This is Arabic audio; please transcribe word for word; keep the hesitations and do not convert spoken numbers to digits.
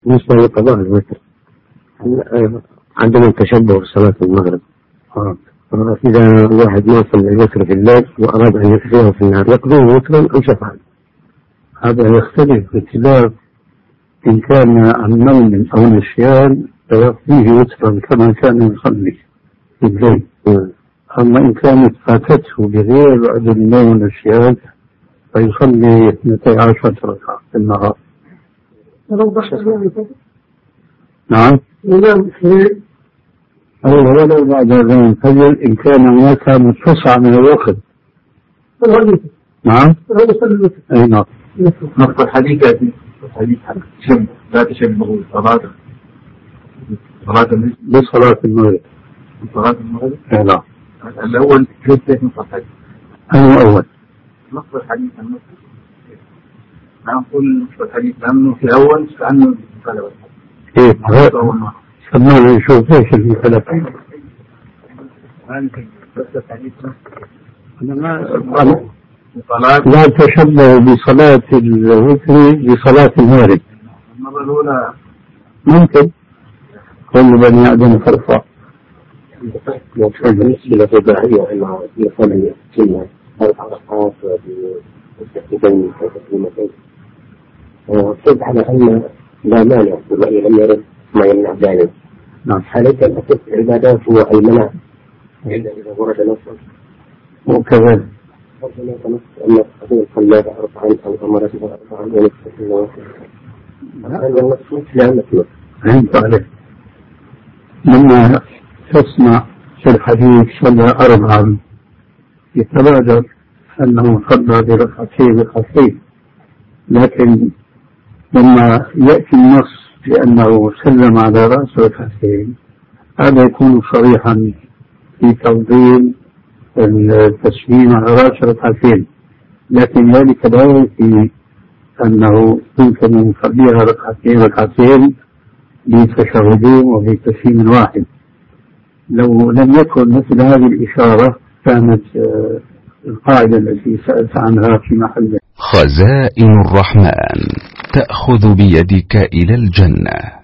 بالنسبة لقضاء الوتر عندنا تشبه بصلاة المغرب. آه. إذا واحد ما صلى الوتر في الليل وأراد أن يقضيه في النهار يقضيه وترا أو شفعا. هذا يختلف باختلاف إن كان عن نوم أو نسيان فيقضيه وترا كما كان يصلي في الليل. أما إن كانت فاتته بغير عذر النوم والنسيان فيصلي اثنتي عشرة ركعة في النهار. نعم. أو ولو بعد أذان الفجر إن كان هناك متسع من الوقت. نعم. أي نعم. نقطة الحديث حديث شب لا تشبهوا صلاة صلاة بصلاة المغرب. صلاة المغرب. أي نعم. الأول جزء من صلاة. أنا أول. نقطة الحديث عن نعم كل نقطة الحديث عنه في الأول كأنه قلب. إيه هذا. سمعنا نشوف إيش اللي خلف. لا تشبه بصلاة الوتر بصلاة المغرب. المرة الأولى ممكن كل بني آدم فرقا. بالنسبة للرباعية أنها يصلي سنة أربع ركعات بتسبيحتين وتسليمتين. وصدق على أن لا مانع والرأي لم يرد ما يمنع ذلك. نعم. حاليا أكثر العبادات هو المنع إذا ورد نص وكذلك. ربنا تنص أن الرسول صلى أربعا أو أمر أربعا ونصف الله. هذا النص لا مثله. فهمت عليك. لما تسمع في الحديث صلى أربعا يتبادر أنه صلى بركعتين ركعتين، لكن لما يأتي النص بأنه سلم على رأس ركعتين هذا يكون صريحا في تفضيل التسليم على رأس ركعتين، لكن ذلك لا يأتي أنه يمكن أن يصليها ركعتين ركعتين بتشهدين وبتسليم واحد. لو لم يكن مثل هذه الإشارة كانت القاعدة التي سألت عنها في محله. خزائن الرحمن تأخذ بيدك إلى الجنة.